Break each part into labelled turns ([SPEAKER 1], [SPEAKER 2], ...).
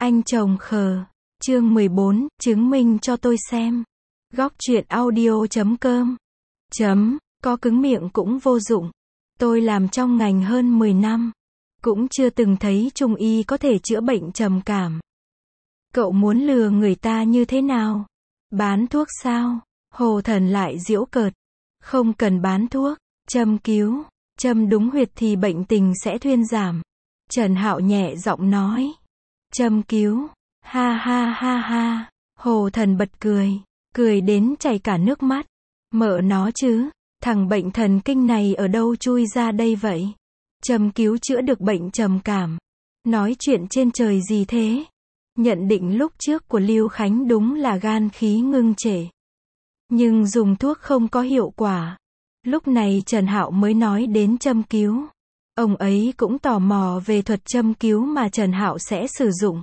[SPEAKER 1] Anh chồng khờ. Chương 14, chứng minh cho tôi xem. Góc truyện audio.com. Có cứng miệng cũng vô dụng. Tôi làm trong ngành hơn 10 năm. Cũng chưa từng thấy trung y có thể chữa bệnh trầm cảm. Cậu muốn lừa người ta như thế nào? Bán thuốc sao? Hồ Thần lại giễu cợt. Không cần bán thuốc. Châm cứu. Châm đúng huyệt thì bệnh tình sẽ thuyên giảm. Trần Hạo nhẹ giọng nói. Châm cứu. Ha ha ha ha. Hồ Thần bật cười. Cười đến chảy cả nước mắt. Mợ nó chứ. Thằng bệnh thần kinh này ở đâu chui ra đây vậy? Châm cứu chữa được bệnh trầm cảm. Nói chuyện trên trời gì thế? Nhận định lúc trước của Lưu Khánh đúng là gan khí ngưng trệ. Nhưng dùng thuốc không có hiệu quả. Lúc này Trần Hạo mới nói đến châm cứu. Ông ấy cũng tò mò về thuật châm cứu mà Trần Hạo sẽ sử dụng.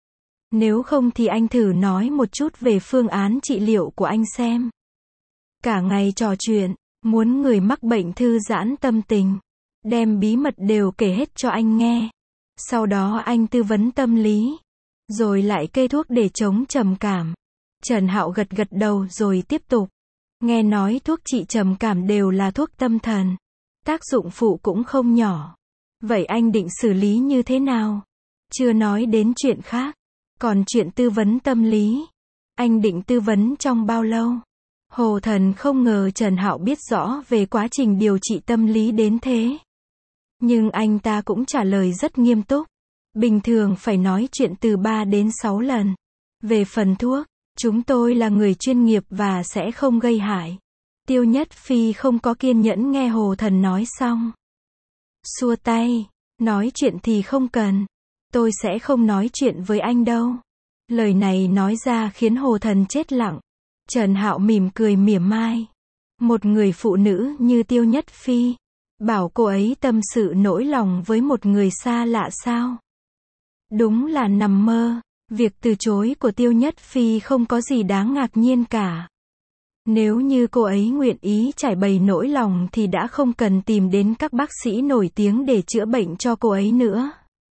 [SPEAKER 1] Nếu không thì anh thử nói một chút về phương án trị liệu của anh xem. Cả ngày trò chuyện, muốn người mắc bệnh thư giãn tâm tình. Đem bí mật đều kể hết cho anh nghe. Sau đó anh tư vấn tâm lý. Rồi lại kê thuốc để chống trầm cảm. Trần Hạo gật gật đầu rồi tiếp tục. Nghe nói thuốc trị trầm cảm đều là thuốc tâm thần. Tác dụng phụ cũng không nhỏ. Vậy anh định xử lý như thế nào? Chưa nói đến chuyện khác. Còn chuyện tư vấn tâm lý. Anh định tư vấn trong bao lâu? Hồ Thần không ngờ Trần Hạo biết rõ về quá trình điều trị tâm lý đến thế. Nhưng anh ta cũng trả lời rất nghiêm túc. Bình thường phải nói chuyện từ 3 đến 6 lần. Về phần thuốc, chúng tôi là người chuyên nghiệp và sẽ không gây hại. Tiêu Nhất Phi không có kiên nhẫn nghe Hồ Thần nói xong. Xua tay, nói chuyện thì không cần. Tôi sẽ không nói chuyện với anh đâu. Lời này nói ra khiến Hồ Thần chết lặng. Trần Hạo mỉm cười mỉa mai. Một người phụ nữ như Tiêu Nhất Phi, bảo cô ấy tâm sự nỗi lòng với một người xa lạ sao? Đúng là nằm mơ. Việc từ chối của Tiêu Nhất Phi không có gì đáng ngạc nhiên cả. Nếu như cô ấy nguyện ý trải bày nỗi lòng thì đã không cần tìm đến các bác sĩ nổi tiếng để chữa bệnh cho cô ấy nữa.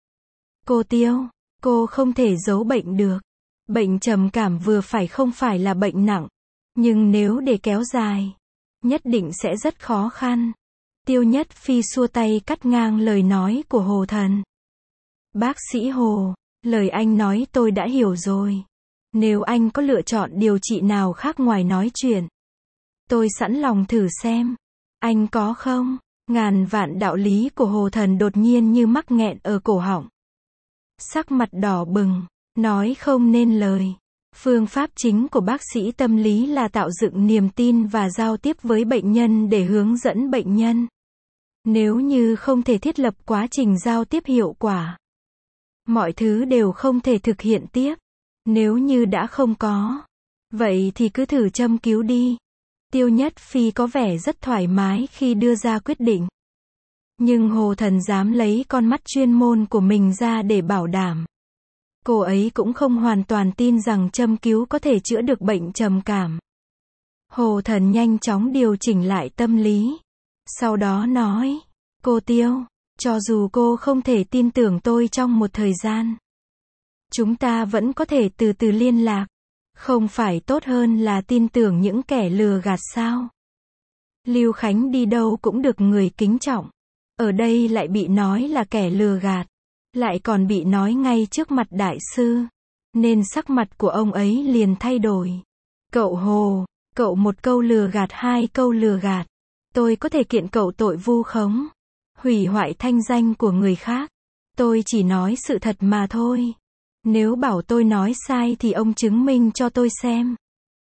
[SPEAKER 1] Cô Tiêu, cô không thể giấu bệnh được. Bệnh trầm cảm vừa phải không phải là bệnh nặng. Nhưng nếu để kéo dài, nhất định sẽ rất khó khăn. Tiêu Nhất Phi xua tay cắt ngang lời nói của Hồ Thần. Bác sĩ Hồ, lời anh nói tôi đã hiểu rồi. Nếu anh có lựa chọn điều trị nào khác ngoài nói chuyện, tôi sẵn lòng thử xem. Anh có không? Ngàn vạn đạo lý của Hồ Thần đột nhiên như mắc nghẹn ở cổ họng. Sắc mặt đỏ bừng, nói không nên lời. Phương pháp chính của bác sĩ tâm lý là tạo dựng niềm tin và giao tiếp với bệnh nhân để hướng dẫn bệnh nhân. Nếu như không thể thiết lập quá trình giao tiếp hiệu quả, mọi thứ đều không thể thực hiện tiếp. Nếu như đã không có, vậy thì cứ thử châm cứu đi. Tiêu Nhất Phi có vẻ rất thoải mái khi đưa ra quyết định. Nhưng Hồ Thần dám lấy con mắt chuyên môn của mình ra để bảo đảm. Cô ấy cũng không hoàn toàn tin rằng châm cứu có thể chữa được bệnh trầm cảm. Hồ Thần nhanh chóng điều chỉnh lại tâm lý. Sau đó nói, cô Tiêu, cho dù cô không thể tin tưởng tôi trong một thời gian, chúng ta vẫn có thể từ từ liên lạc. Không phải tốt hơn là tin tưởng những kẻ lừa gạt sao? Lưu Khánh đi đâu cũng được người kính trọng. Ở đây lại bị nói là kẻ lừa gạt. Lại còn bị nói ngay trước mặt đại sư. Nên sắc mặt của ông ấy liền thay đổi. Cậu Hồ, cậu một câu lừa gạt hai câu lừa gạt. Tôi có thể kiện cậu tội vu khống, hủy hoại thanh danh của người khác. Tôi chỉ nói sự thật mà thôi. Nếu bảo tôi nói sai thì ông chứng minh cho tôi xem.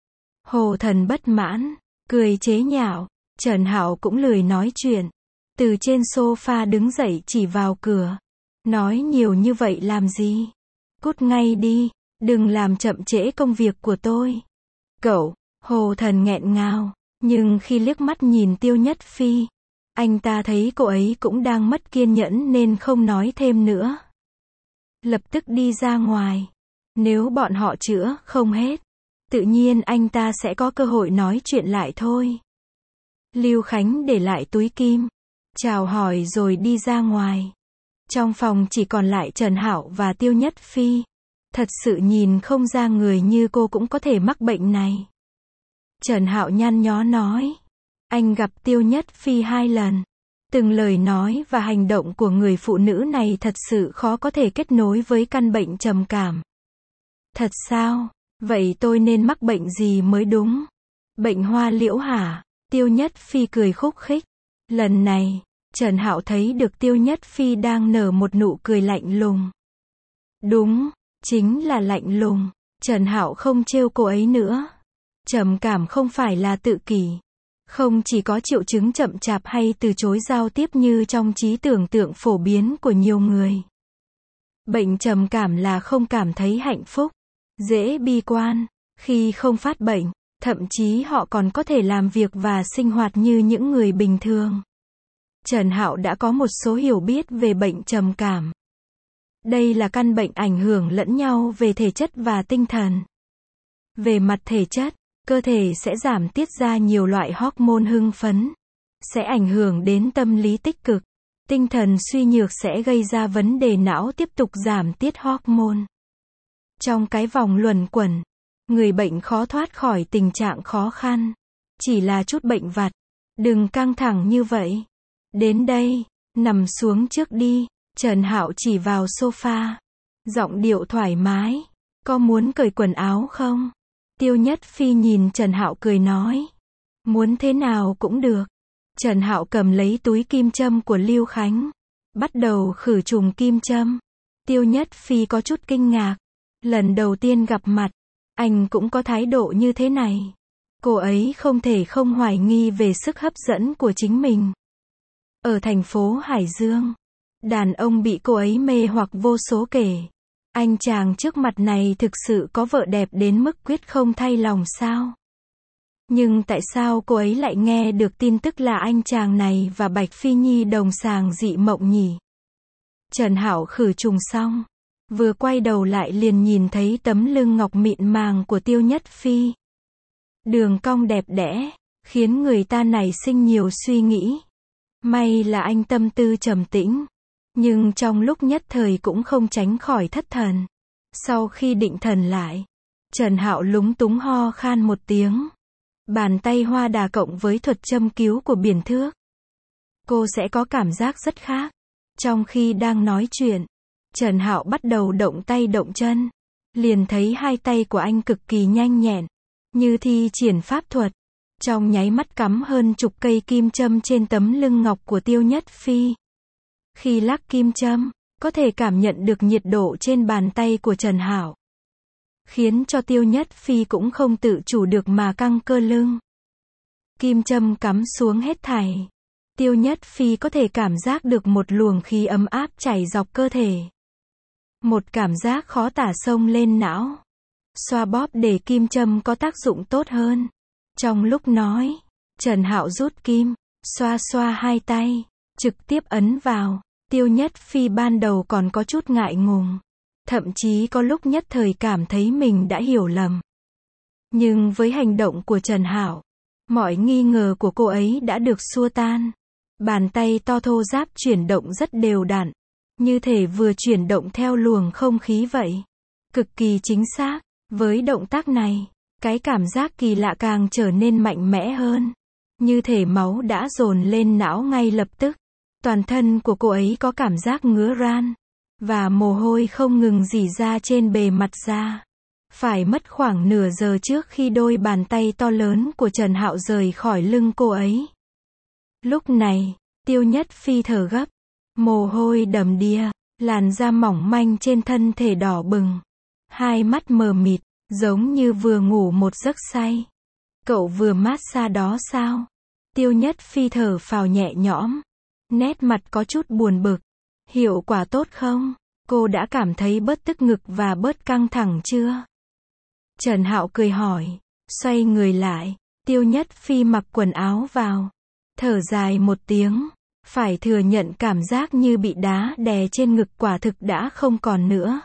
[SPEAKER 1] Hồ Thần bất mãn, cười chế nhạo. Trần Hạo cũng lười nói chuyện. Từ trên sofa đứng dậy chỉ vào cửa. Nói nhiều như vậy làm gì? Cút ngay đi, đừng làm chậm trễ công việc của tôi. Cậu, Hồ Thần nghẹn ngào. Nhưng khi liếc mắt nhìn Tiêu Nhất Phi, anh ta thấy cô ấy cũng đang mất kiên nhẫn nên không nói thêm nữa. Lập tức đi ra ngoài. Nếu bọn họ chữa không hết, tự nhiên anh ta sẽ có cơ hội nói chuyện lại thôi. Lưu Khánh để lại túi kim, chào hỏi rồi đi ra ngoài. Trong phòng chỉ còn lại Trần Hạo và Tiêu Nhất Phi. Thật sự nhìn không ra người như cô cũng có thể mắc bệnh này. Trần Hạo nhăn nhó nói. Anh gặp Tiêu Nhất Phi 2 lần. Từng lời nói và hành động của người phụ nữ này thật sự khó có thể kết nối với căn bệnh trầm cảm. Thật sao? Vậy tôi nên mắc bệnh gì mới đúng? Bệnh hoa liễu hả? Tiêu Nhất Phi cười khúc khích. Lần này, Trần Hạo thấy được Tiêu Nhất Phi đang nở một nụ cười lạnh lùng. Đúng, chính là lạnh lùng. Trần Hạo không trêu cô ấy nữa. Trầm cảm không phải là tự kỷ. Không chỉ có triệu chứng chậm chạp hay từ chối giao tiếp như trong trí tưởng tượng phổ biến của nhiều người. Bệnh trầm cảm là không cảm thấy hạnh phúc, dễ bi quan. Khi không phát bệnh, thậm chí họ còn có thể làm việc và sinh hoạt như những người bình thường. Trần Hạo đã có một số hiểu biết về bệnh trầm cảm. Đây là căn bệnh ảnh hưởng lẫn nhau về thể chất và tinh thần. Về mặt thể chất, cơ thể sẽ giảm tiết ra nhiều loại hormone hưng phấn, sẽ ảnh hưởng đến tâm lý tích cực. Tinh thần suy nhược sẽ gây ra vấn đề não tiếp tục giảm tiết hormone. Trong cái vòng luẩn quẩn, người bệnh khó thoát khỏi tình trạng khó khăn. Chỉ là chút bệnh vặt, đừng căng thẳng như vậy. Đến đây, nằm xuống trước đi. Trần Hạo chỉ vào sofa, giọng điệu thoải mái. Có muốn cởi quần áo không? Tiêu Nhất Phi nhìn Trần Hạo cười nói. Muốn thế nào cũng được. Trần Hạo cầm lấy túi kim châm của Lưu Khánh, bắt đầu khử trùng kim châm. Tiêu Nhất Phi có chút kinh ngạc. Lần đầu tiên gặp mặt, anh cũng có thái độ như thế này. Cô ấy không thể không hoài nghi về sức hấp dẫn của chính mình. Ở thành phố Hải Dương, đàn ông bị cô ấy mê hoặc vô số kể. Anh chàng trước mặt này thực sự có vợ đẹp đến mức quyết không thay lòng sao? Nhưng tại sao cô ấy lại nghe được tin tức là anh chàng này và Bạch Phi Nhi đồng sàng dị mộng nhỉ? Trần Hạo khử trùng xong, vừa quay đầu lại liền nhìn thấy tấm lưng ngọc mịn màng của Tiêu Nhất Phi. Đường cong đẹp đẽ, khiến người ta nảy sinh nhiều suy nghĩ. May là anh tâm tư trầm tĩnh, nhưng trong lúc nhất thời cũng không tránh khỏi thất thần. Sau khi định thần lại, Trần Hạo lúng túng ho khan một tiếng. Bàn tay hoa đà cộng với thuật châm cứu của Biển Thước, cô sẽ có cảm giác rất khác. Trong khi đang nói chuyện, Trần Hạo bắt đầu động tay động chân. Liền thấy hai tay của anh cực kỳ nhanh nhẹn, như thi triển pháp thuật. Trong nháy mắt cắm hơn chục cây kim châm trên tấm lưng ngọc của Tiêu Nhất Phi. Khi lắc kim châm, có thể cảm nhận được nhiệt độ trên bàn tay của Trần Hạo, khiến cho Tiêu Nhất Phi cũng không tự chủ được mà căng cơ lưng. Kim châm cắm xuống hết thảy. Tiêu Nhất Phi có thể cảm giác được một luồng khí ấm áp chảy dọc cơ thể. Một cảm giác khó tả xông lên não. Xoa bóp để kim châm có tác dụng tốt hơn. Trong lúc nói, Trần Hạo rút kim, xoa xoa hai tay, trực tiếp ấn vào. Tiêu Nhất Phi ban đầu còn có chút ngại ngùng, thậm chí có lúc nhất thời cảm thấy mình đã hiểu lầm. Nhưng với hành động của Trần Hạo, mọi nghi ngờ của cô ấy đã được xua tan. Bàn tay to thô ráp chuyển động rất đều đặn, như thể vừa chuyển động theo luồng không khí vậy. Cực kỳ chính xác. Với động tác này, cái cảm giác kỳ lạ càng trở nên mạnh mẽ hơn. Như thể máu đã dồn lên não ngay lập tức. Toàn thân của cô ấy có cảm giác ngứa ran, và mồ hôi không ngừng rỉ ra trên bề mặt da. Phải mất khoảng nửa giờ trước khi đôi bàn tay to lớn của Trần Hạo rời khỏi lưng cô ấy. Lúc này, Tiêu Nhất Phi thở gấp, mồ hôi đầm đìa, làn da mỏng manh trên thân thể đỏ bừng, hai mắt mờ mịt, giống như vừa ngủ một giấc say. Cậu vừa massage đó sao? Tiêu Nhất Phi thở phào nhẹ nhõm, nét mặt có chút buồn bực. Hiệu quả tốt không? Cô đã cảm thấy bớt tức ngực và bớt căng thẳng chưa? Trần Hạo cười hỏi, xoay người lại. Tiêu Nhất Phi mặc quần áo vào, thở dài một tiếng. Phải thừa nhận cảm giác như bị đá đè trên ngực quả thực đã không còn nữa.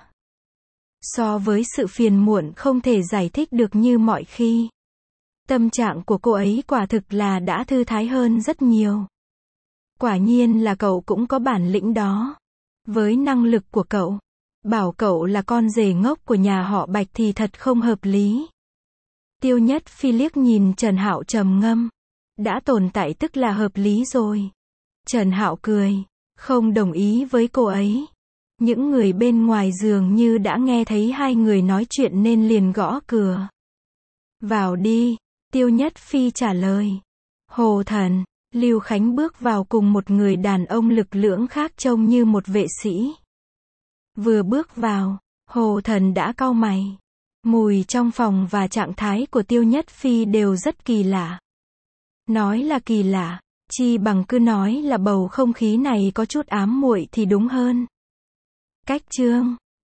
[SPEAKER 1] So với sự phiền muộn không thể giải thích được như mọi khi, tâm trạng của cô ấy quả thực là đã thư thái hơn rất nhiều. Quả nhiên là cậu cũng có bản lĩnh đó. Với năng lực của cậu, Bảo cậu là con rể ngốc của nhà họ Bạch thì thật không hợp lý. Tiêu Nhất Phi liếc nhìn Trần Hạo trầm ngâm. Đã tồn tại tức là hợp lý rồi. Trần Hạo cười, không đồng ý với cô ấy. Những người bên ngoài dường như đã nghe thấy hai người nói chuyện nên liền gõ cửa. Vào đi, Tiêu Nhất Phi trả lời. Hồ Thần, Lưu Khánh bước vào cùng một người đàn ông lực lưỡng khác trông như một vệ sĩ. Vừa bước vào, Hồ Thần đã cau mày. Mùi trong phòng và trạng thái của Tiêu Nhất Phi đều rất kỳ lạ. Nói là kỳ lạ, chi bằng cứ nói là bầu không khí này có chút ám muội thì đúng hơn. Cách chương